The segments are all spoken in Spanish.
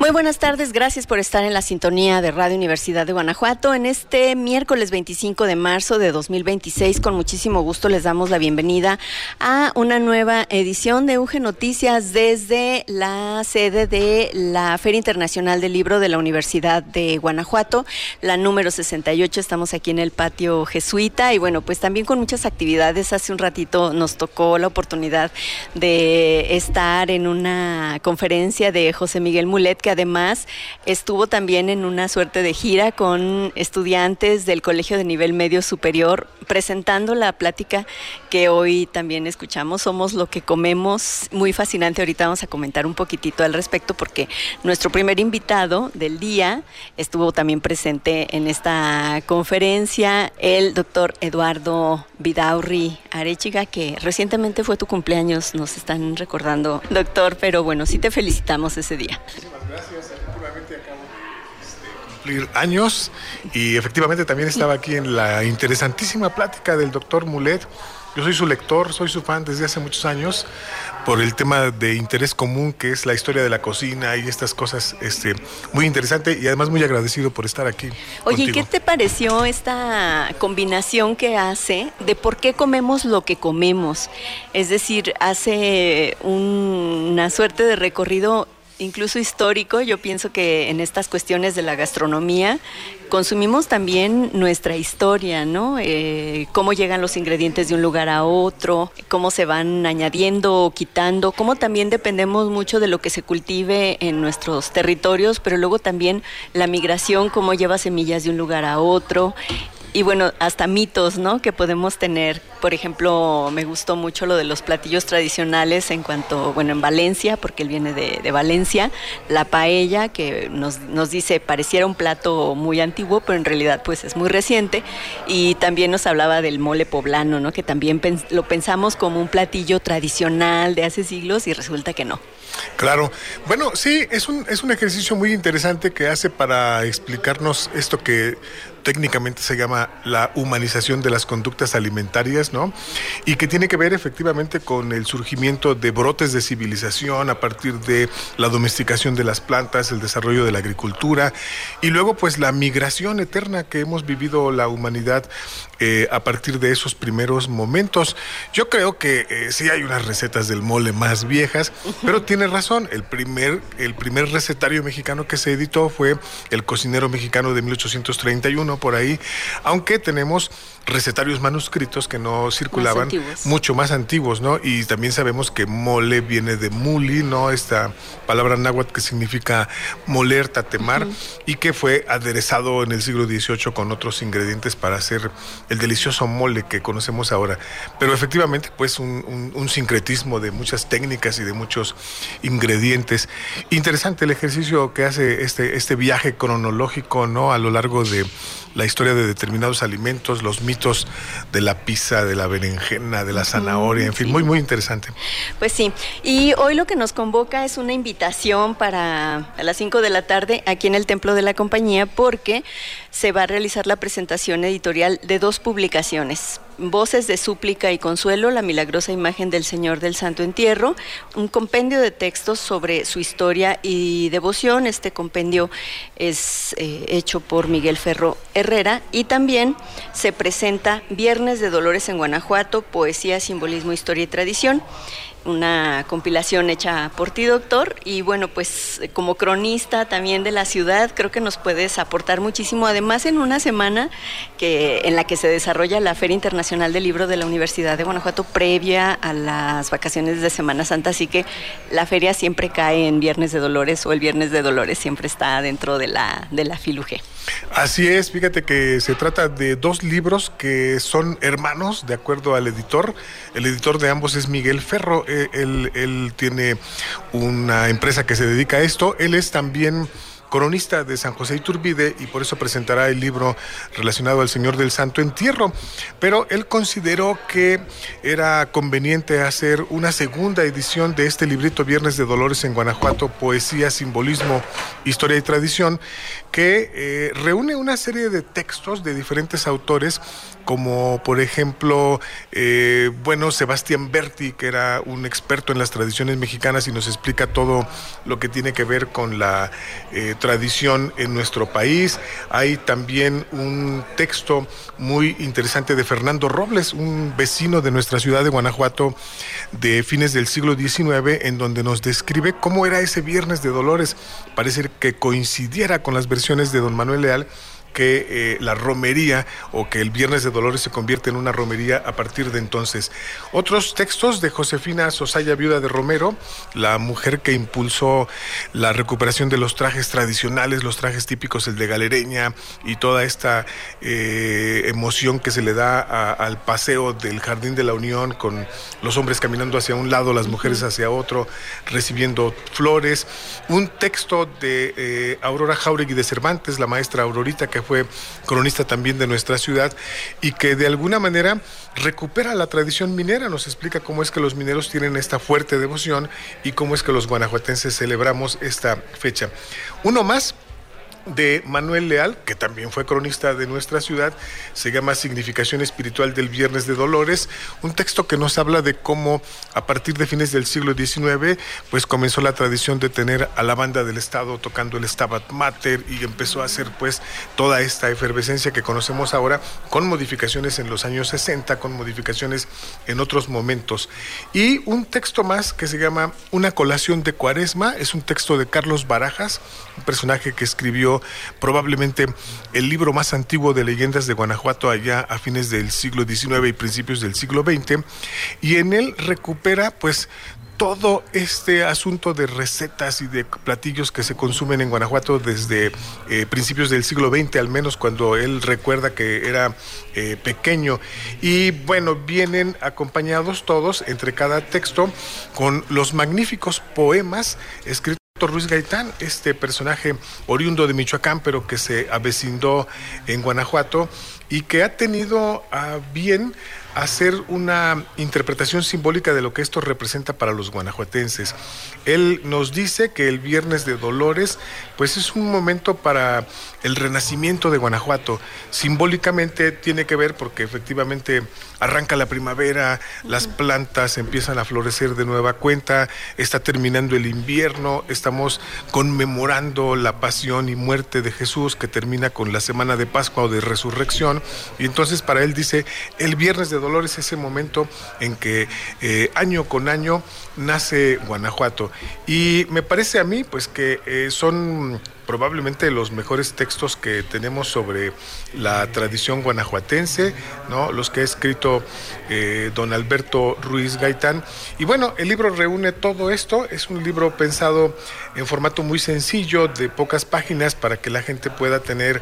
Muy buenas tardes, gracias por estar en la sintonía de Radio Universidad de Guanajuato. En este miércoles 25 de marzo de 2026, con muchísimo gusto les damos la bienvenida a una nueva edición de UG Noticias desde la sede de la Feria Internacional del Libro de la Universidad de Guanajuato, la número 68. Estamos aquí en el patio jesuita y bueno, pues también con muchas actividades. Hace un ratito nos tocó la oportunidad de estar en una conferencia de José Miguel Mulet, que además estuvo también en una suerte de gira con estudiantes del Colegio de Nivel Medio Superior, presentando la plática que hoy también escuchamos, Somos lo que comemos, muy fascinante. Ahorita vamos a comentar un poquitito al respecto porque nuestro primer invitado del día estuvo también presente en esta conferencia, el doctor Eduardo Vidaurri Arechiga, que recientemente fue tu cumpleaños, nos están recordando, doctor, pero bueno, sí te felicitamos ese día. Gracias, efectivamente acabo de cumplir años y efectivamente también estaba aquí en la interesantísima plática del doctor Mulet. Yo soy su lector, soy su fan desde hace muchos años por el tema de interés común que es la historia de la cocina y estas cosas, muy interesante y además muy agradecido por estar aquí. Oye, contigo. ¿y qué te pareció esta combinación que hace de por qué comemos lo que comemos? Es decir, hace una suerte de recorrido incluso histórico. Yo pienso que en estas cuestiones de la gastronomía consumimos también nuestra historia, ¿no? Cómo llegan los ingredientes de un lugar a otro, cómo se van añadiendo o quitando, cómo también dependemos mucho de lo que se cultive en nuestros territorios, pero luego también la migración, cómo lleva semillas de un lugar a otro. Y bueno, hasta mitos, ¿no?, que podemos tener. Por ejemplo, me gustó mucho lo de los platillos tradicionales en cuanto, bueno, en Valencia, porque él viene de Valencia, la paella, que nos dice, pareciera un plato muy antiguo, pero en realidad pues es muy reciente. Y también nos hablaba del mole poblano, ¿no?, que también lo pensamos como un platillo tradicional de hace siglos y resulta que no. Claro, bueno, sí, es un ejercicio muy interesante que hace para explicarnos esto que técnicamente se llama la humanización de las conductas alimentarias, ¿no? Y que tiene que ver efectivamente con el surgimiento de brotes de civilización a partir de la domesticación de las plantas, el desarrollo de la agricultura y luego pues la migración eterna que hemos vivido la humanidad a partir de esos primeros momentos. Yo creo que sí hay unas recetas del mole más viejas, pero tiene razón, el primer recetario mexicano que se editó fue El cocinero mexicano de 1831, por ahí, aunque tenemos recetarios manuscritos que no circulaban, mucho más antiguos, ¿no? Y también sabemos que mole viene de muli, ¿no? Esta palabra náhuatl que significa moler, tatemar, y que fue aderezado en el siglo XVIII con otros ingredientes para hacer el delicioso mole que conocemos ahora. Pero efectivamente, pues un sincretismo de muchas técnicas y de muchos ingredientes. Interesante el ejercicio que hace este viaje cronológico, ¿no?, a lo largo de la historia de determinados alimentos, los mitos de la pizza, de la berenjena, de la zanahoria, en fin, muy, muy interesante. Pues sí, y hoy lo que nos convoca es una invitación para a las 5 de la tarde aquí en el Templo de la Compañía, porque se va a realizar la presentación editorial de 2 publicaciones. Voces de súplica y consuelo, la milagrosa imagen del Señor del Santo Entierro, un compendio de textos sobre su historia y devoción. Este compendio es hecho por Miguel Ferro Herrera y también se presenta Viernes de Dolores en Guanajuato, poesía, simbolismo, historia y tradición. Una compilación hecha por ti, doctor, y bueno, pues como cronista también de la ciudad, creo que nos puedes aportar muchísimo, además en una semana en la que se desarrolla la Feria Internacional del Libro de la Universidad de Guanajuato previa a las vacaciones de Semana Santa, así que la feria siempre cae en Viernes de Dolores, o el Viernes de Dolores siempre está dentro de la FILUG. Así es, fíjate que se trata de 2 libros que son hermanos, de acuerdo al editor. El editor de ambos es Miguel Ferro, él tiene una empresa que se dedica a esto. Él es también coronista de San José Iturbide, y por eso presentará el libro relacionado al Señor del Santo Entierro. Pero él consideró que era conveniente hacer una segunda edición de este librito Viernes de Dolores en Guanajuato, Poesía, Simbolismo, Historia y Tradición, que reúne una serie de textos de diferentes autores, como por ejemplo, Sebastián Berti, que era un experto en las tradiciones mexicanas y nos explica todo lo que tiene que ver con la tradición en nuestro país. Hay también un texto muy interesante de Fernando Robles, un vecino de nuestra ciudad de Guanajuato de fines del siglo XIX, en donde nos describe cómo era ese Viernes de Dolores. Parece que coincidiera con las versiones de don Manuel Leal, que la romería, o que el Viernes de Dolores se convierte en una romería a partir de entonces. Otros textos de Josefina Sosaya, viuda de Romero, la mujer que impulsó la recuperación de los trajes tradicionales, los trajes típicos, el de galereña, y toda esta emoción que se le da al paseo del Jardín de la Unión, con los hombres caminando hacia un lado, las mujeres hacia otro, recibiendo flores. Un texto de Aurora Jáuregui de Cervantes, la maestra Aurorita, que fue cronista también de nuestra ciudad, y que de alguna manera recupera la tradición minera. Nos explica cómo es que los mineros tienen esta fuerte devoción y cómo es que los guanajuatenses celebramos esta fecha. Uno más, de Manuel Leal, que también fue cronista de nuestra ciudad, se llama Significación Espiritual del Viernes de Dolores, un texto que nos habla de cómo a partir de fines del siglo XIX pues comenzó la tradición de tener a la banda del Estado tocando el Stabat Mater, y empezó a hacer pues toda esta efervescencia que conocemos ahora, con modificaciones en los años 60, con modificaciones en otros momentos. Y un texto más que se llama Una colación de Cuaresma, es un texto de Carlos Barajas, un personaje que escribió probablemente el libro más antiguo de leyendas de Guanajuato allá a fines del siglo XIX y principios del siglo XX, y en él recupera pues todo este asunto de recetas y de platillos que se consumen en Guanajuato desde principios del siglo XX, al menos cuando él recuerda que era pequeño. Y bueno, vienen acompañados todos, entre cada texto, con los magníficos poemas escritos por Ruiz Gaitán, este personaje oriundo de Michoacán, pero que se avecindó en Guanajuato y que ha tenido a bien hacer una interpretación simbólica de lo que esto representa para los guanajuatenses. Él nos dice que el Viernes de Dolores pues es un momento para el renacimiento de Guanajuato. Simbólicamente tiene que ver porque efectivamente arranca la primavera, las plantas empiezan a florecer de nueva cuenta, está terminando el invierno, estamos conmemorando la pasión y muerte de Jesús, que termina con la semana de Pascua o de Resurrección, y entonces para él dice, el Viernes de Dolores es ese momento en que año con año nace Guanajuato. Y me parece a mí pues que son probablemente los mejores textos que tenemos sobre la tradición guanajuatense, ¿no? Los que ha escrito don Alberto Ruiz Gaitán. Y bueno, el libro reúne todo esto, es un libro pensado en formato muy sencillo, de pocas páginas, para que la gente pueda tener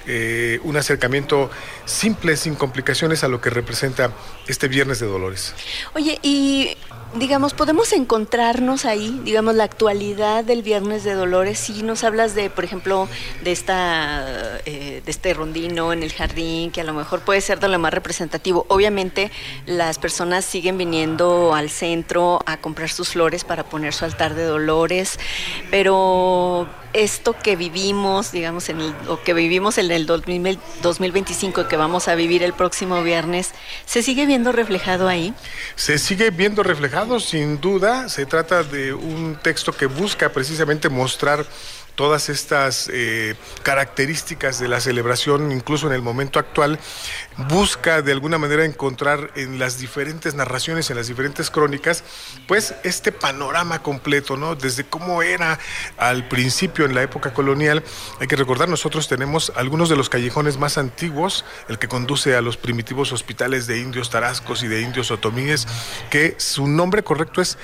un acercamiento simple, sin complicaciones, a lo que representa este Viernes de Dolores. Oye, y digamos, ¿podemos encontrarnos ahí, digamos, la actualidad del Viernes de Dolores? Si nos hablas de, por ejemplo, de este rondino en el jardín, que a lo mejor puede ser de lo más representativo. Obviamente, las personas siguen viniendo al centro a comprar sus flores para poner su altar de Dolores, pero esto que vivimos, digamos, o que vivimos en el 2025 y que vamos a vivir el próximo viernes, ¿se sigue viendo reflejado ahí? Se sigue viendo reflejado, sin duda. Se trata de un texto que busca precisamente mostrar todas estas características de la celebración, incluso en el momento actual. Busca de alguna manera encontrar en las diferentes narraciones, en las diferentes crónicas, pues este panorama completo, ¿no? Desde cómo era al principio en la época colonial. Hay que recordar, nosotros tenemos algunos de los callejones más antiguos, el que conduce a los primitivos hospitales de indios tarascos y de indios otomíes, que su nombre correcto es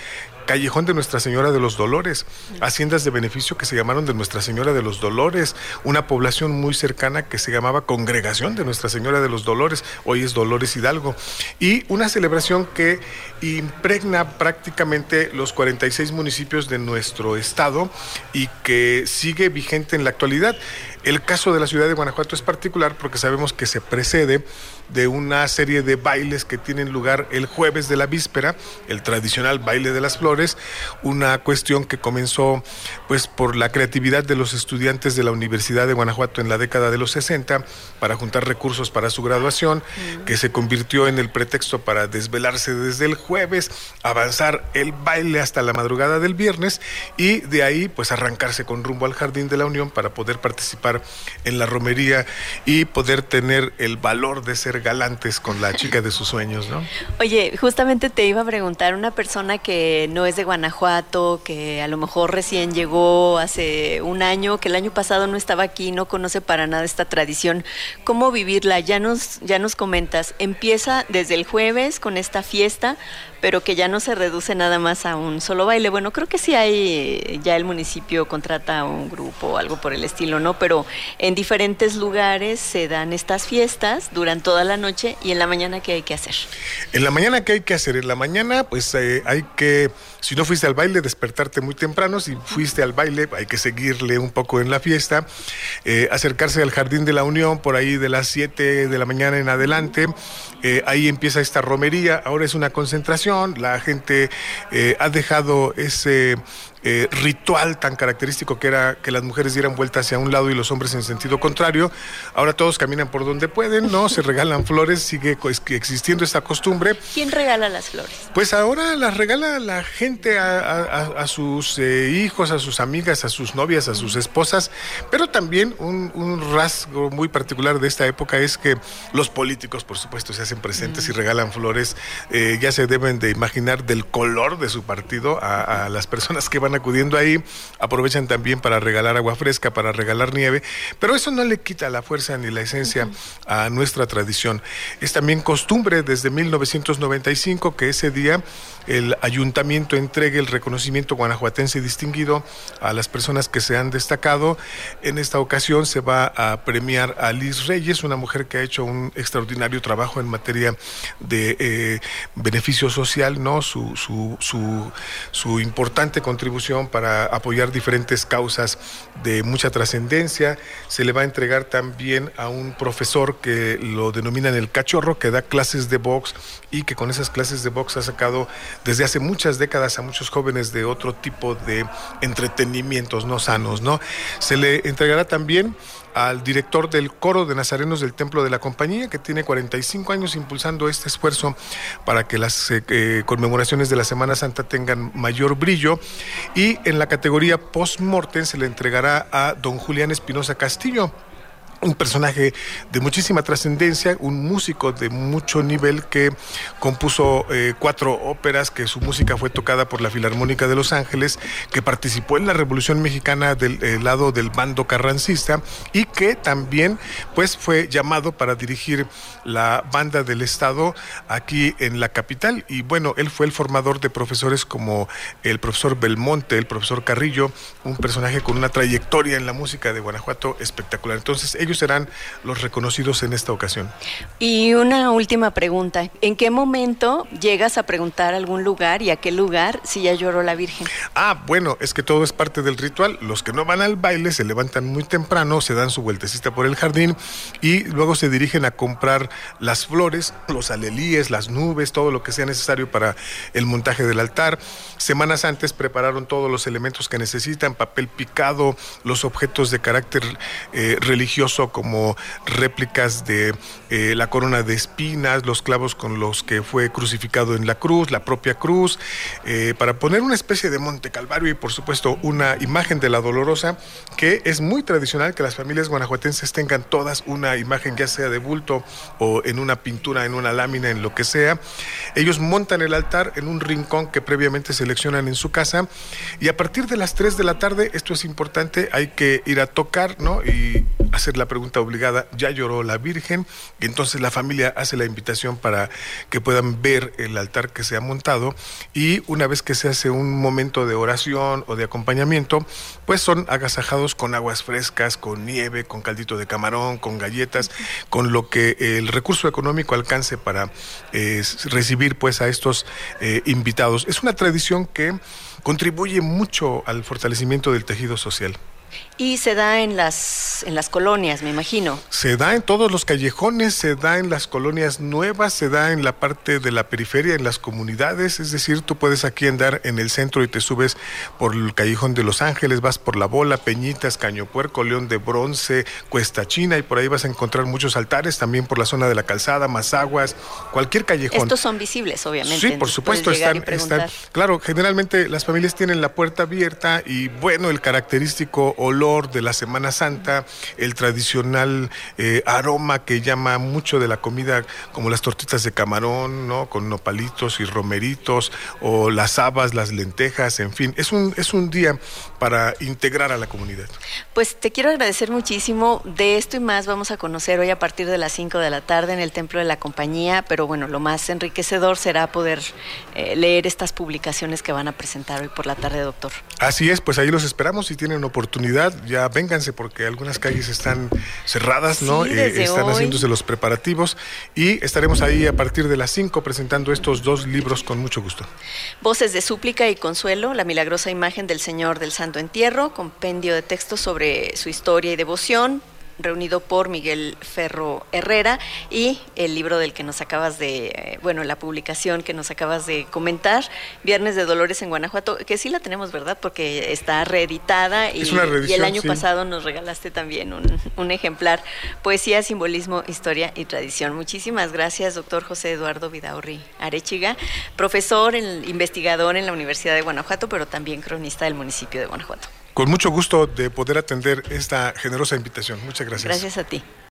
Callejón de Nuestra Señora de los Dolores, haciendas de beneficio que se llamaron de Nuestra Señora de los Dolores, una población muy cercana que se llamaba Congregación de Nuestra Señora de los Dolores, hoy es Dolores Hidalgo, y una celebración que impregna prácticamente los 46 municipios de nuestro estado y que sigue vigente en la actualidad. El caso de la ciudad de Guanajuato es particular porque sabemos que se precede de una serie de bailes que tienen lugar el jueves de la víspera, el tradicional baile de las flores, una cuestión que comenzó pues por la creatividad de los estudiantes de la Universidad de Guanajuato en la década de los 60 para juntar recursos para su graduación, que se convirtió en el pretexto para desvelarse desde el jueves, avanzar el baile hasta la madrugada del viernes y de ahí pues arrancarse con rumbo al Jardín de la Unión para poder participar en la romería y poder tener el valor de ser galantes con la chica de sus sueños, ¿no? Oye, justamente te iba a preguntar, una persona que no es de Guanajuato, que a lo mejor recién llegó hace un año, que el año pasado no estaba aquí, no conoce para nada esta tradición, ¿cómo vivirla? Ya nos comentas, empieza desde el jueves con esta fiesta, pero que ya no se reduce nada más a un solo baile. Bueno, creo que sí hay, ya el municipio contrata un grupo o algo por el estilo, ¿no? Pero en diferentes lugares se dan estas fiestas, duran toda la noche, y en la mañana, ¿qué hay que hacer? En la mañana, ¿qué hay que hacer? En la mañana, pues hay que, si no fuiste al baile, despertarte muy temprano. Si fuiste al baile, hay que seguirle un poco en la fiesta, acercarse al Jardín de la Unión por ahí de las 7 de la mañana en adelante. Ahí empieza esta romería, ahora es una concentración, la gente ha dejado ese ritual tan característico que era que las mujeres dieran vuelta hacia un lado y los hombres en sentido contrario. Ahora todos caminan por donde pueden, ¿no? Se regalan flores, sigue existiendo esta costumbre. ¿Quién regala las flores? Pues ahora las regala la gente a sus hijos, a sus amigas, a sus novias, a sus esposas, pero también un rasgo muy particular de esta época es que los políticos, por supuesto, se hacen presentes y regalan flores. Ya se deben de imaginar del color de su partido a las personas que van acudiendo ahí. Aprovechan también para regalar agua fresca, para regalar nieve, pero eso no le quita la fuerza ni la esencia a nuestra tradición. Es también costumbre desde 1995 que ese día el ayuntamiento entregue el reconocimiento guanajuatense distinguido a las personas que se han destacado. En esta ocasión se va a premiar a Liz Reyes, una mujer que ha hecho un extraordinario trabajo en materia de beneficio social, ¿no? Su importante contribución para apoyar diferentes causas de mucha trascendencia. Se le va a entregar también a un profesor que lo denominan el Cachorro, que da clases de box y que con esas clases de box ha sacado desde hace muchas décadas a muchos jóvenes de otro tipo de entretenimientos no sanos, ¿no? Se le entregará también al director del coro de nazarenos del Templo de la Compañía, que tiene 45 años impulsando este esfuerzo para que las conmemoraciones de la Semana Santa tengan mayor brillo, y en la categoría post-mortem se le entregará a don Julián Espinosa Castillo, un personaje de muchísima trascendencia, un músico de mucho nivel que compuso 4 óperas, que su música fue tocada por la Filarmónica de Los Ángeles, que participó en la Revolución Mexicana del lado del bando carrancista y que también pues fue llamado para dirigir la banda del Estado aquí en la capital. Y bueno, él fue el formador de profesores como el profesor Belmonte, el profesor Carrillo, un personaje con una trayectoria en la música de Guanajuato espectacular. Entonces ellos serán los reconocidos en esta ocasión. Y una última pregunta, ¿en qué momento llegas a preguntar a algún lugar y a qué lugar si ya lloró la Virgen? Bueno, es que todo es parte del ritual. Los que no van al baile se levantan muy temprano, se dan su vueltecita por el jardín y luego se dirigen a comprar las flores, los alelíes, las nubes, todo lo que sea necesario para el montaje del altar. Semanas antes prepararon todos los elementos que necesitan, papel picado, los objetos de carácter religioso como réplicas de la corona de espinas, los clavos con los que fue crucificado en la cruz, la propia cruz, para poner una especie de Monte Calvario y por supuesto una imagen de la Dolorosa, que es muy tradicional que las familias guanajuatenses tengan todas una imagen, ya sea de bulto o en una pintura, en una lámina, en lo que sea. Ellos montan el altar en un rincón que previamente seleccionan en su casa y a partir de las 3 de la tarde, esto es importante, hay que ir a tocar, ¿no? Y hacer la pregunta obligada, ¿ya lloró la Virgen? Y entonces la familia hace la invitación para que puedan ver el altar que se ha montado, y una vez que se hace un momento de oración o de acompañamiento, pues son agasajados con aguas frescas, con nieve, con caldito de camarón, con galletas, con lo que el recurso económico alcance para recibir pues a estos invitados. Es una tradición que contribuye mucho al fortalecimiento del tejido social. Y se da en las colonias, me imagino. Se da en todos los callejones, se da en las colonias nuevas, se da en la parte de la periferia, en las comunidades. Es decir, tú puedes aquí andar en el centro y te subes por el Callejón de Los Ángeles, vas por La Bola, Peñitas, Caño Puerco, León de Bronce, Cuesta China, y por ahí vas a encontrar muchos altares, también por la zona de la Calzada, Mazaguas, cualquier callejón. Estos son visibles, obviamente. Sí, por supuesto, están. Claro, generalmente las familias tienen la puerta abierta y bueno, el característico olor de la Semana Santa, el tradicional aroma que llama mucho de la comida, como las tortitas de camarón, ¿no? Con nopalitos y romeritos, o las habas, las lentejas, en fin, es un día para integrar a la comunidad. Pues te quiero agradecer muchísimo. De esto y más vamos a conocer hoy a partir de las 5 de la tarde en el Templo de la Compañía, pero bueno, lo más enriquecedor será poder leer estas publicaciones que van a presentar hoy por la tarde, doctor. Así es, pues ahí los esperamos. Si tienen oportunidad, ya vénganse, porque algunas calles están cerradas, ¿no? Sí, están hoy haciéndose los preparativos, y estaremos ahí a partir de las 5 presentando estos 2 libros con mucho gusto. Voces de súplica y consuelo, la milagrosa imagen del Señor del Santo Entierro, compendio de textos sobre su historia y devoción, reunido por Miguel Ferro Herrera, y el libro del que nos acabas de, la publicación que nos acabas de comentar, Viernes de Dolores en Guanajuato, que sí la tenemos, ¿verdad? Porque está reeditada, es una reedición, y el año sí. pasado nos regalaste también un ejemplar, Poesía, Simbolismo, Historia y Tradición. Muchísimas gracias, doctor José Eduardo Vidaurri Arechiga, profesor, investigador en la Universidad de Guanajuato, pero también cronista del municipio de Guanajuato. Con mucho gusto de poder atender esta generosa invitación. Muchas gracias. Gracias a ti.